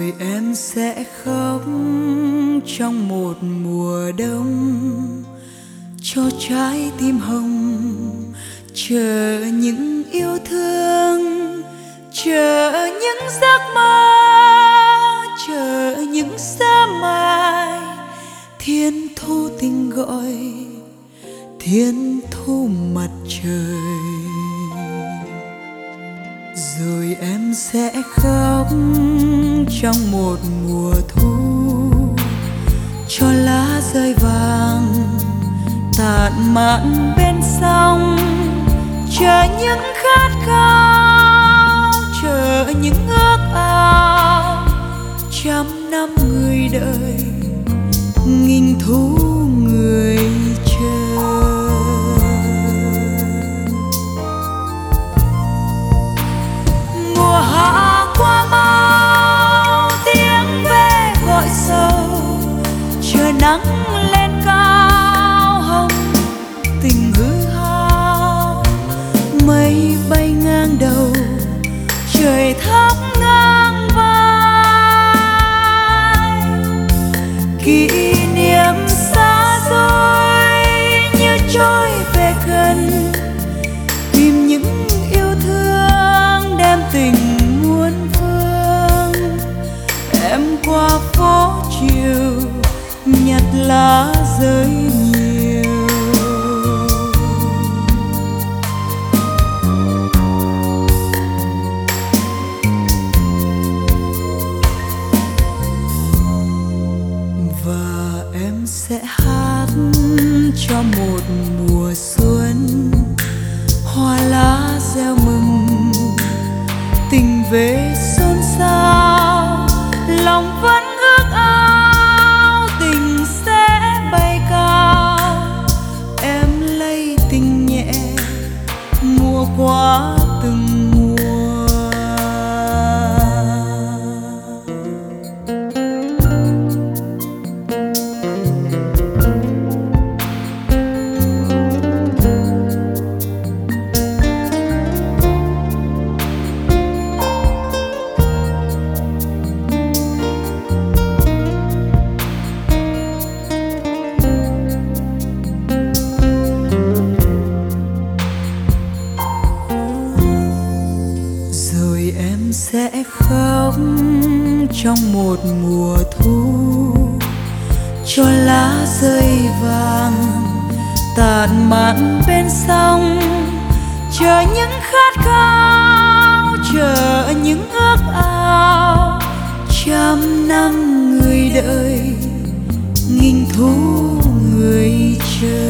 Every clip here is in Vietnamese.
rồi em sẽ khóc trong một mùa đông, cho trái tim hồng chờ những yêu thương, chờ những giấc mơ, chờ những sớm mai. Thiên thu tình gọi, thiên thu mặt trời. Rồi em sẽ khóc trong một mùa thu, cho lá rơi vàng tàn mạn bên sông, chờ những khát khao, chờ những ước ao. Trăm năm người đợi, nghìn thu người chờ. Mùa hạ qua mau, tiếng ve gọi sầu, chờ nắng lên cao hồng tình hư hao. Mây bay ngang đầu, trời thấp ngang vai. Kỷ niệm xa xôi như trôi về gần, tìm những yêu thương đem tình muôn phương. Em qua phố chiều nhặt lá rơi nhiều, và em sẽ hát cho một mùa xuân. Hoa lá reo mừng, tình về xôn xao, lòng vẫn ước ao tình sẽ bay cao. Em lay tình nhẹ mùa qua từng mùa. Em sẽ khóc trong một mùa thu, cho lá rơi vàng tàn mạn bên sông, chờ những khát khao, chờ những ước ao. Trăm năm người đợi, nghìn thu người chờ.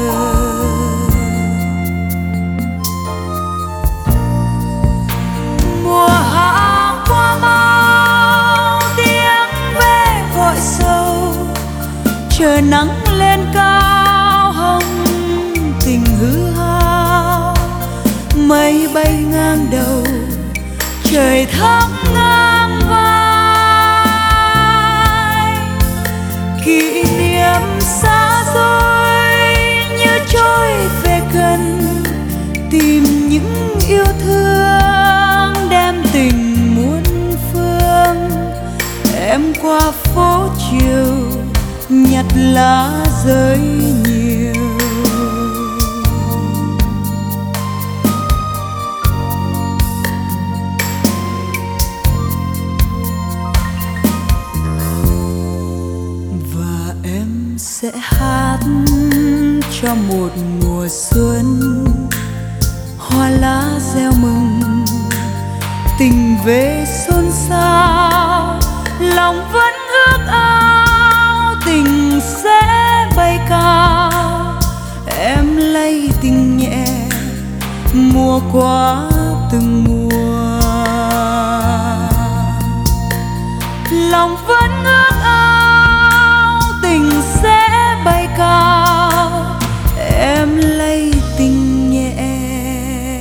Mùa hạ qua mau, tiếng ve gọi sầu, chờ nắng lên cao hồng tình hư hao. Mây bay ngang đầu, trời thấp ngang vai. Kỷ niệm xa xôi như trôi về gần, tìm những yêu thương đem tình muôn phương. Em qua phố chiều nhặt lá rơi nhiều, và em sẽ hát cho một mùa xuân. Hoa lá reo mừng, tình về xôn xao, lòng vẫn ước ao tình sẽ bay cao. Em lay tình nhẹ mùa qua từng mùa, lòng vẫn ước ao tình sẽ bay cao. Em lay tình nhẹ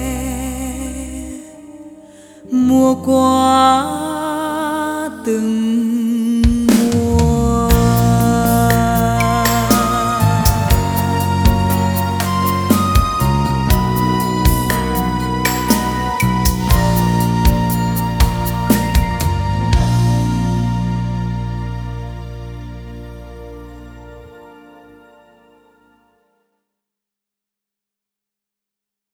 mùa qua từng